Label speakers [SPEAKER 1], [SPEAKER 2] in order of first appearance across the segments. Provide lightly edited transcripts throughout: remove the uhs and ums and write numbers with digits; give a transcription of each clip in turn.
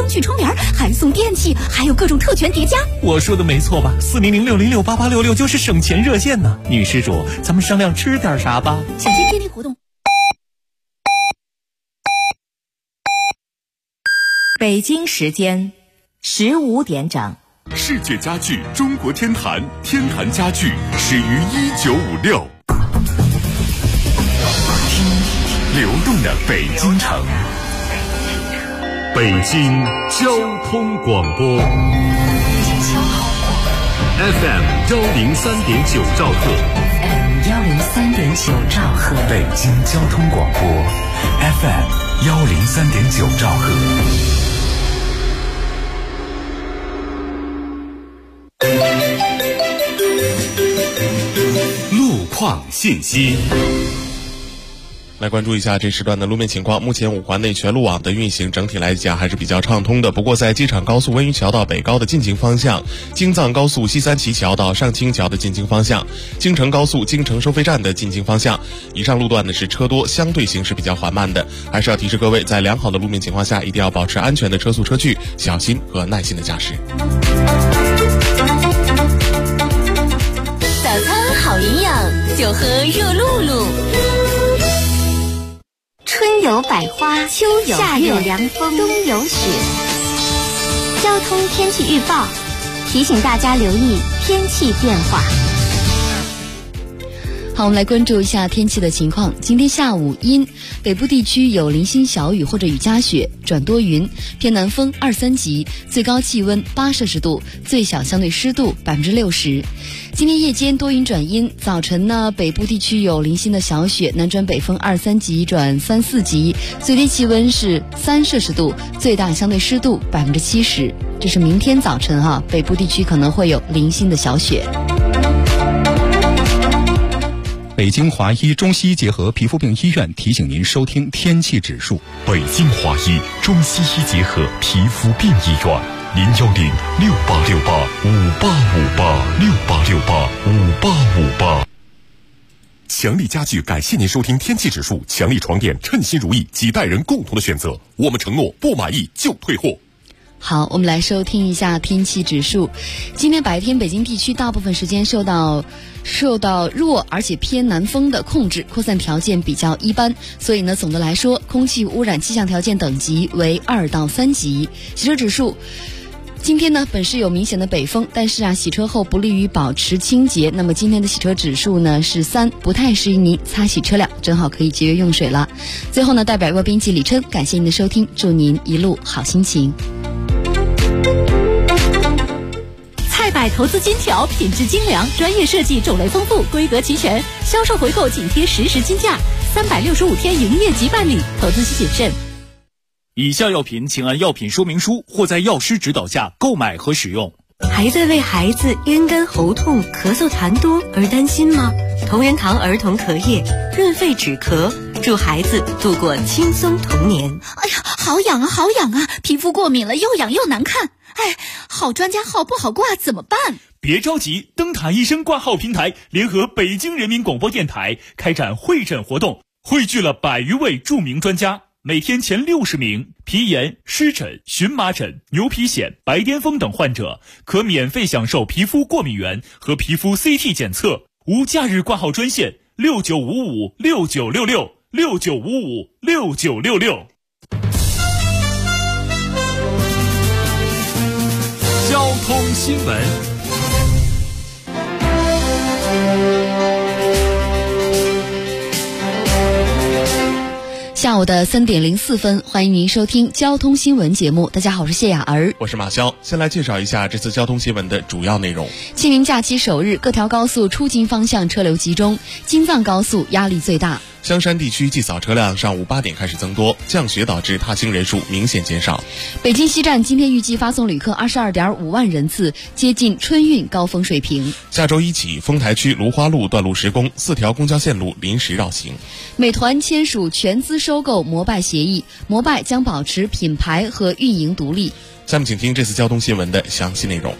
[SPEAKER 1] 灯具窗帘，还送电器，还有各种特权叠加。
[SPEAKER 2] 我说的没错吧？4006068866就是省钱热线呢。女施主，咱们商量吃点啥吧？
[SPEAKER 1] 小心天天活动。
[SPEAKER 3] 北京时间15点整。
[SPEAKER 4] 世界家具中国天坛，天坛家具始于1956。听流动的北京城，北京交通广播 FM 103.9兆赫
[SPEAKER 3] 103.9兆赫，
[SPEAKER 4] 北京交通广播 FM 103.9兆赫。路况信息，
[SPEAKER 5] 来关注一下这时段的路面情况。目前5环内全路网的运行整体来讲还是比较畅通的，不过在机场高速温榆桥到北高的进京方向、京藏高速西三旗桥到上清桥的进京方向、京承高速京承收费站的进京方向，以上路段呢是车多，相对行驶比较缓慢的，还是要提示各位，在良好的路面情况下，一定要保持安全的车速车距，小心和耐心的驾驶。
[SPEAKER 1] 早餐好营养，就喝热露露。春有百花，秋有夏有凉风，冬有雪。交通天气预报提醒大家留意天气变化。
[SPEAKER 6] 好，我们来关注一下天气的情况。今天下午阴，北部地区有零星小雨或者雨夹雪，转多云，偏南风2-3级，最高气温8摄氏度，最小相对湿度60%。今天夜间多云转阴，早晨呢，北部地区有零星的小雪，南转北风2-3级转3-4级，最低气温是3摄氏度，最大相对湿度70%。这是明天早晨哈，北部地区可能会有零星的小雪。
[SPEAKER 7] 北京华医中西医结合皮肤病医院提醒您收听天气指数。
[SPEAKER 4] 北京华医中西医结合皮肤病医院，010-6868-5858，6868-5858。强力家具感谢您收听天气指数，强力床垫称心如意，几代人共同的选择，我们承诺不满意就退货。
[SPEAKER 6] 好，我们来收听一下天气指数。今天白天北京地区大部分时间受到弱而且偏南风的控制，扩散条件比较一般，所以呢，总的来说，空气污染气象条件等级为2到3级。洗车指数今天呢，本是有明显的北风，但是洗车后不利于保持清洁。那么今天的洗车指数呢是3，不太适宜您擦洗车辆，正好可以节约用水了。最后呢，代表播编辑李琛，感谢您的收听，祝您一路好心情。
[SPEAKER 1] 菜百投资金条，品质精良，专业设计，种类丰富，规格齐全，销售回购紧贴实时金价，365天营业即办理，投资需谨慎。
[SPEAKER 2] 以下药品请按药品说明书或在药师指导下购买和使用。
[SPEAKER 8] 还在为孩子咽干喉痛、咳嗽痰多而担心吗？同仁堂儿童咳液润肺止咳，祝孩子度过轻松童年。
[SPEAKER 1] 哎呀，好痒啊，好痒啊！皮肤过敏了，又痒又难看。哎，好专家号不好挂，怎么办？
[SPEAKER 2] 别着急，灯塔医生挂号平台联合北京人民广播电台开展会诊活动，汇聚了100余位著名专家，每天前60名皮炎、湿疹、荨麻疹、牛皮癣、白癜风等患者可免费享受皮肤过敏原和皮肤 CT 检测。无假日挂号专线6955696669556966。交通新闻。
[SPEAKER 6] 下午的3点04分，欢迎您收听交通新闻节目。大家好，我是谢雅儿，
[SPEAKER 5] 我是马潇。先来介绍一下这次交通新闻的主要内容。
[SPEAKER 6] 清明假期首日，各条高速出京方向车流集中，京藏高速压力最大。
[SPEAKER 5] 香山地区祭扫车辆上午8点开始增多，降雪导致踏行人数明显减少。
[SPEAKER 6] 北京西站今天预计发送旅客22.5万人次，接近春运高峰水平。
[SPEAKER 5] 下周一起，丰台区芦花路段路施工，4条公交线路临时绕行。
[SPEAKER 6] 美团签署全资收购摩拜协议，摩拜将保持品牌和运营独立。
[SPEAKER 5] 下面请听这次交通新闻的详细内容。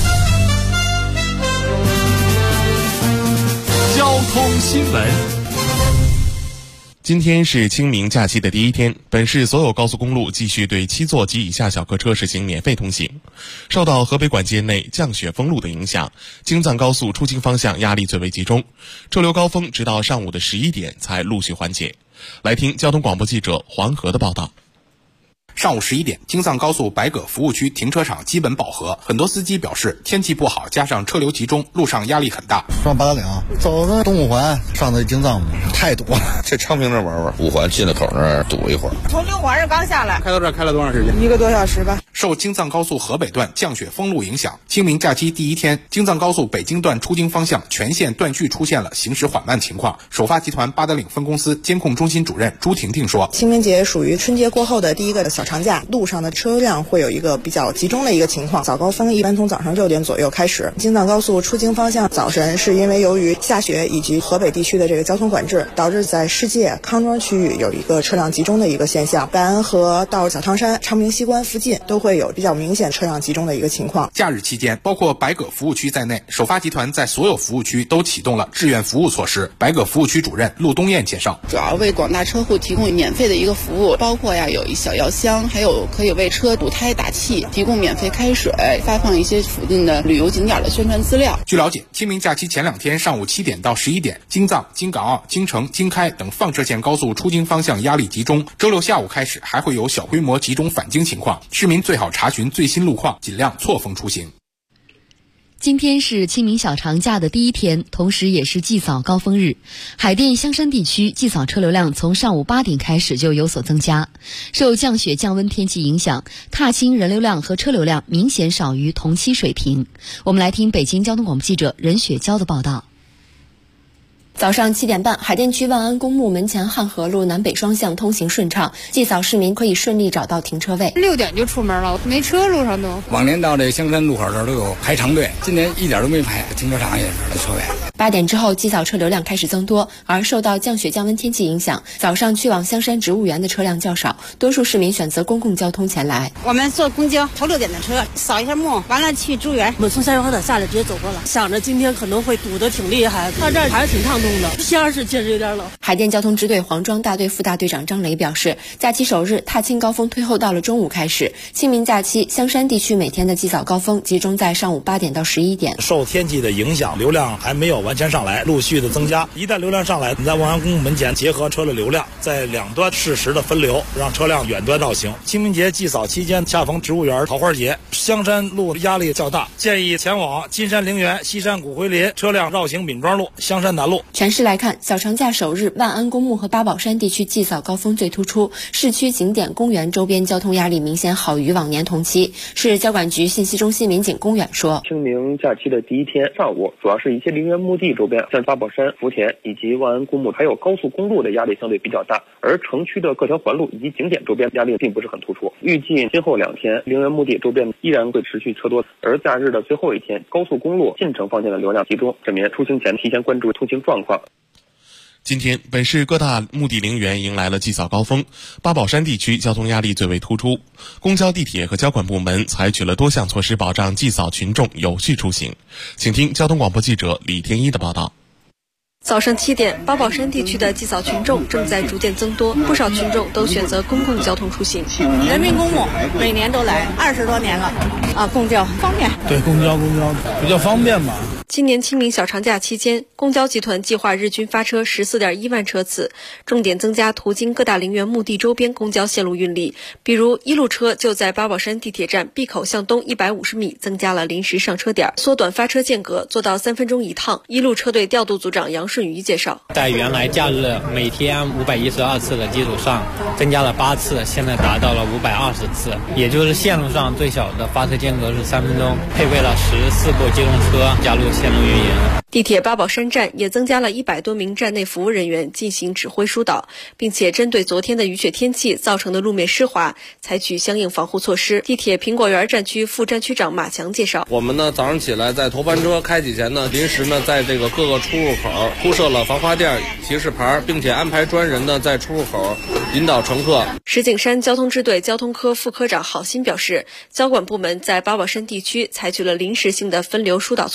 [SPEAKER 2] 交通新闻。
[SPEAKER 5] 今天是清明假期的第一天，本市所有高速公路继续对7座及以下小客车实行免费通行。受到河北管界内降雪封路的影响，京藏高速出京方向压力最为集中，车流高峰直到上午的11点才陆续缓解。来听交通广播记者黄河的报道。
[SPEAKER 9] 上午11点，京藏高速白葛服务区停车场基本饱和，很多司机表示天气不好，加上车流集中，路上压力很大。
[SPEAKER 10] 上八达岭，走的东五环，上的京藏太堵了。
[SPEAKER 11] 去昌平这玩玩，五环进了口那儿堵一会儿。
[SPEAKER 12] 从六环这刚下来，
[SPEAKER 9] 开到这儿开了多长时间
[SPEAKER 12] ？1个多小时吧。
[SPEAKER 9] 受京藏高速河北段降雪封路影响，清明假期第一天，京藏高速北京段出京方向全线断续出现了行驶缓慢情况。首发集团八达岭分公司监控中心主任朱婷婷说：“
[SPEAKER 13] 清明节属于春节过后的第一个小长假，路上的车辆会有一个比较集中的一个情况。早高峰一般从早上6点左右开始。京藏高速出京方向早晨是因为由于下雪以及河北地区的这个交通管制，导致在世界康庄区域有一个车辆集中的一个现象。白安河到小汤山、昌平西关附近都会有比较明显车辆集中的一个情况。
[SPEAKER 9] 假日期间，包括白葛服务区在内，首发集团在所有服务区都启动了志愿服务措施。白葛服务区主任陆东燕介绍，
[SPEAKER 14] 主要为广大车户提供免费的一个服务，包括有一小药箱，还有可以为车补胎打气，提供免费开水，发放一些附近的旅游景点的宣传资料。
[SPEAKER 9] 据了解，清明假期前2天上午7点到11点，京藏、京港澳、京承、京开等放射线高速出京方向压力集中。周六下午开始还会有小规模集中返京情况，市民最好查询最新路况，尽量错峰出行。
[SPEAKER 6] 今天是清明小长假的第一天，同时也是祭扫高峰日。海淀香山地区祭扫车流量从上午8点开始就有所增加。受降雪降温天气影响，踏青人流量和车流量明显少于同期水平。我们来听北京交通广播记者任雪娇的报道。
[SPEAKER 15] 早上7点半，海淀区万安公墓门前汉河路南北双向通行顺畅，祭扫市民可以顺利找到停车位。
[SPEAKER 16] 6点就出门了，没车路上都。
[SPEAKER 17] 往年到这香山路口这儿都有排长队，今年一点都没排，停车场也是车位。
[SPEAKER 15] 8点之后，祭扫车流量开始增多，而受到降雪降温天气影响，早上去往香山植物园的车辆较少，多数市民选择公共交通前来。
[SPEAKER 18] 我们坐公交，头6点的车，扫一下墓，完了去植物园。
[SPEAKER 19] 我们从下水河下来直接走过了，想着今天可能会堵得挺厉害，到这儿还是挺畅通的。天儿是确实有点冷。
[SPEAKER 15] 海淀交通支队黄庄大队副大队长张雷表示，假期首日踏青高峰推后到了中午开始。清明假期，香山地区每天的祭扫高峰集中在上午8点到11点。
[SPEAKER 20] 受天气的影响，流量还没有完全上来，陆续的增加。一旦流量上来，在万安公墓门前结合车的流量，在两端适时的分流，让车辆远端绕行。清明节祭扫期间，恰逢植物园桃花节，香山路压力较大，建议前往金山陵园、西山骨灰林车辆绕行闵庄路、香山南路。
[SPEAKER 15] 全市来看，小长假首日，万安公墓和八宝山地区祭扫高峰最突出，市区景点、公园周边交通压力明显好于往年同期。市交管局信息中心民警龚远说，
[SPEAKER 21] 清明假期的第一天上午，主要是一些陵园墓地周边，像八宝山、福田以及万安公墓，还有高速公路的压力相对比较大，而城区的各条环路以及景点周边压力并不是很突出。预计今后2天，陵园墓地周边依然会持续车多，而假日的最后一天，高速公路进城方向的流量集中，市民出行前提前关注通行状况。
[SPEAKER 5] 今天，本市各大墓地陵园迎来了祭扫高峰，八宝山地区交通压力最为突出，公交、地铁和交管部门采取了多项措施保障祭扫群众有序出行。请听交通广播记者李天一的报道。
[SPEAKER 22] 早上7点，八宝山地区的祭扫群众正在逐渐增多，不少群众都选择公共交通出行。
[SPEAKER 18] 人民公墓每年都来，20多年了，公交方便。
[SPEAKER 20] 对，公交比较方便嘛。
[SPEAKER 22] 今年清明小长假期间，公交集团计划日均发车14.1万车次，重点增加途经各大陵园墓地周边公交线路运力。比如一路车就在八宝山地铁站闭口向东150米增加了临时上车点，缩短发车间隔，做到3分钟一趟。一路车队调度组长杨顺宇介绍，
[SPEAKER 23] 在原来假日每天512次的基础上，增加了8次，现在达到了520次，也就是线路上最小的发车间隔是3分钟，配备了14部机动车加入线路运营。
[SPEAKER 22] 地铁八宝山站也增加了100多名站内服务人员进行指挥疏导，并且针对昨天的雨雪天气造成的路面湿滑，采取相应防护措施。地铁苹果园站区副站区长马强介绍，
[SPEAKER 24] 我们呢早上起来在头班车开启前呢，临时呢在这个各个出入口铺设了防滑垫、提示牌，并且安排专人呢在出入口引导乘客。
[SPEAKER 22] 石景山交通支队交通科副科长郝鑫表示，交管部门在八宝山地区采取了临时性的分流疏导措施，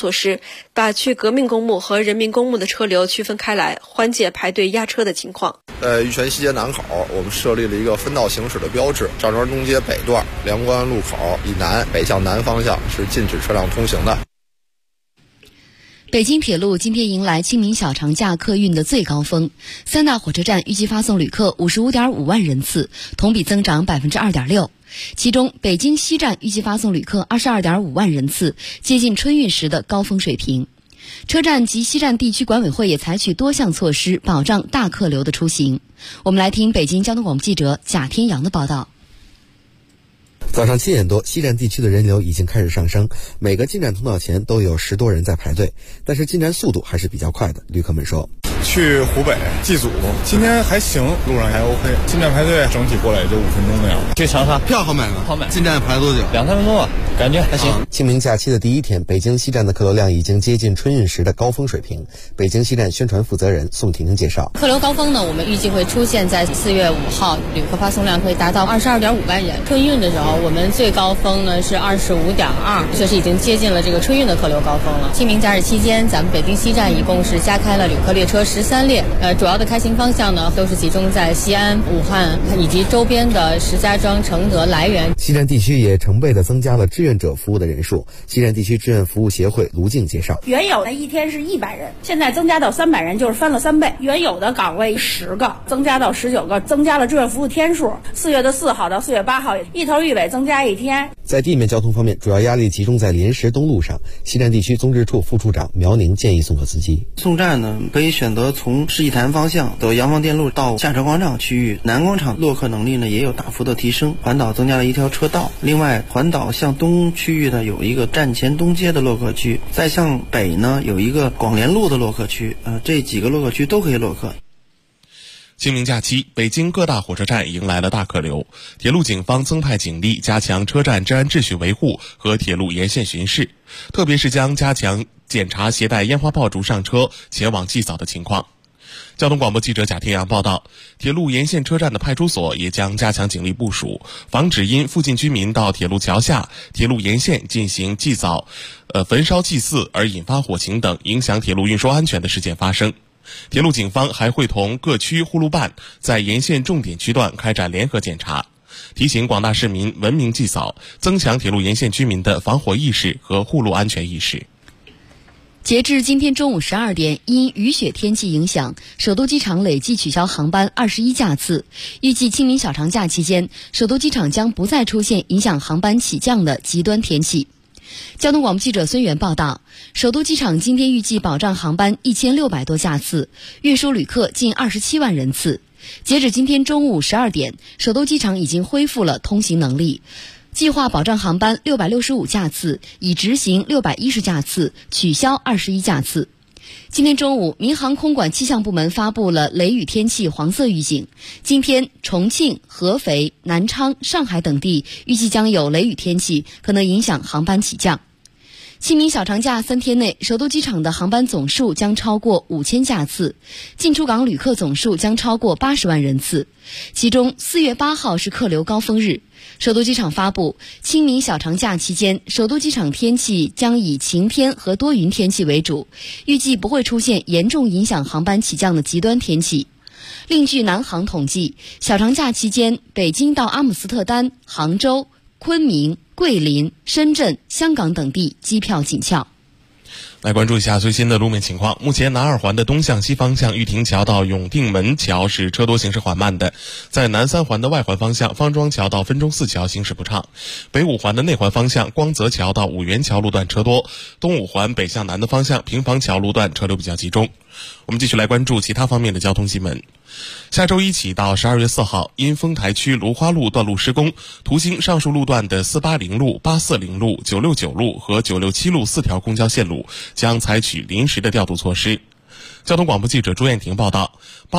[SPEAKER 22] 把去革命公墓和人民公墓的车流区分开来，缓解排队压车的情况。
[SPEAKER 3] 在玉泉西街南口，我们设立了一个分道行驶的标志，赵庄东街北段梁关路口以南北向南方向是禁止车辆通行的。
[SPEAKER 6] 北京铁路今天迎来清明小长假客运的最高峰，三大火车站预计发送旅客55.5万人次，同比增长 2.6%。其中，北京西站预计发送旅客22.5万人次，接近春运时的高峰水平。车站及西站地区管委会也采取多项措施，保障大客流的出行。我们来听北京交通广播记者贾天阳的报道。
[SPEAKER 4] 早上7点多，西站地区的人流已经开始上升，每个进站通道前都有10多人在排队，但是进站速度还是比较快的。旅客们说，
[SPEAKER 7] 去湖北祭祖，今天还行，路上还 OK， 进站排队整体过来也就5分钟那样。
[SPEAKER 8] 去长沙，
[SPEAKER 4] 票好买吗？
[SPEAKER 8] 好买。
[SPEAKER 4] 进站排了多久
[SPEAKER 8] ？2-3分钟啊，感觉还行。
[SPEAKER 4] 清明假期的第一天，北京西站的客流量已经接近春运时的高峰水平。北京西站宣传负责人宋婷婷介绍，
[SPEAKER 25] 客流高峰呢，我们预计会出现在4月5号，旅客发送量会达到22.5万人。春运的时候，我们最高峰呢是25.2，确实已经接近了这个春运的客流高峰了。清明假日期间，咱们北京西站一共是加开了旅客列车13列，主要的开行方向呢都是集中在西安、武汉以及周边的石家庄、承德、涞源。
[SPEAKER 4] 西站地区也成倍的增加了志愿者服务的人数。西站地区志愿服务协会卢静介绍，
[SPEAKER 26] 原有的一天是100人，现在增加到300人，就是翻了3倍。原有的岗位10个，增加到19个，增加了志愿服务天数。4月4号到4月8号，一头一尾增加1天。
[SPEAKER 4] 在地面交通方面，主要压力集中在临时东路上。西站地区综治处副处长苗宁建议送客司机，
[SPEAKER 27] 送站呢可以选择从世纪坛方向走洋房电路到下车广场区域，南广场落客能力呢也有大幅的提升，环岛增加了1条车道。另外，环岛向东区域呢有一个站前东街的落客区，再向北呢有一个广联路的落客区，这几个落客区都可以落客。
[SPEAKER 5] 清明假期，北京各大火车站迎来了大客流。铁路警方增派警力，加强车站治安秩序维护和铁路沿线巡视，特别是将加强检查携带烟花爆竹上车前往祭扫的情况。交通广播记者贾天阳报道，铁路沿线车站的派出所也将加强警力部署，防止因附近居民到铁路桥下、铁路沿线进行祭扫、焚烧祭祀而引发火情等影响铁路运输安全的事件发生。铁路警方还会同各区护路办在沿线重点区段开展联合检查，提醒广大市民文明祭扫，增强铁路沿线居民的防火意识和护路安全意识。
[SPEAKER 6] 截至今天中午12点，因雨雪天气影响，首都机场累计取消航班21架次。预计清明小长假期间，首都机场将不再出现影响航班起降的极端天气。交通广播记者孙源报道，首都机场今天预计保障航班1600多架次，运输旅客近27万人次。截止今天中午12点，首都机场已经恢复了通行能力。计划保障航班665架次，已执行610架次，取消21架次。今天中午，民航空管气象部门发布了雷雨天气黄色预警。今天，重庆、合肥、南昌、上海等地预计将有雷雨天气，可能影响航班起降。清明小长假3天内，首都机场的航班总数将超过5000架次，进出港旅客总数将超过80万人次。其中4月8号是客流高峰日。首都机场发布，清明小长假期间，首都机场天气将以晴天和多云天气为主，预计不会出现严重影响航班起降的极端天气。另据南航统计，小长假期间，北京到阿姆斯特丹、杭州、昆明、桂林、深圳、香港等地机票紧俏。
[SPEAKER 5] 来关注一下最新的路面情况。目前南二环的东向西方向玉亭桥到永定门桥是车多行驶缓慢的，在南三环的外环方向方庄桥到分钟寺桥行驶不畅，北五环的内环方向光泽桥到五元桥路段车多，东五环北向南的方向平房桥路段车流比较集中。我们继续来关注其他方面的交通新闻。下周一起到12月4号，因丰台区芦花路段路施工，途经上述路段的480路、840路、969路和967路4条公交线路将采取临时的调度措施。交通广播记者朱艳婷报道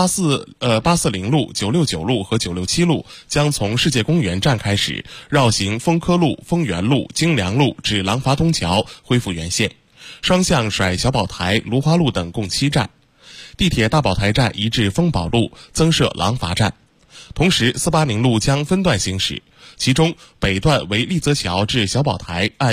[SPEAKER 5] ，840路、969路和967路将从世界公园站开始，绕行丰科路、丰源路、京良路至廊坊东桥，恢复原线。双向甩小宝台、芦花路等共7站。地铁大宝台站移至丰宝路，增设廊坊站。同时，480路将分段行驶，其中北段为立泽桥至小宝台，按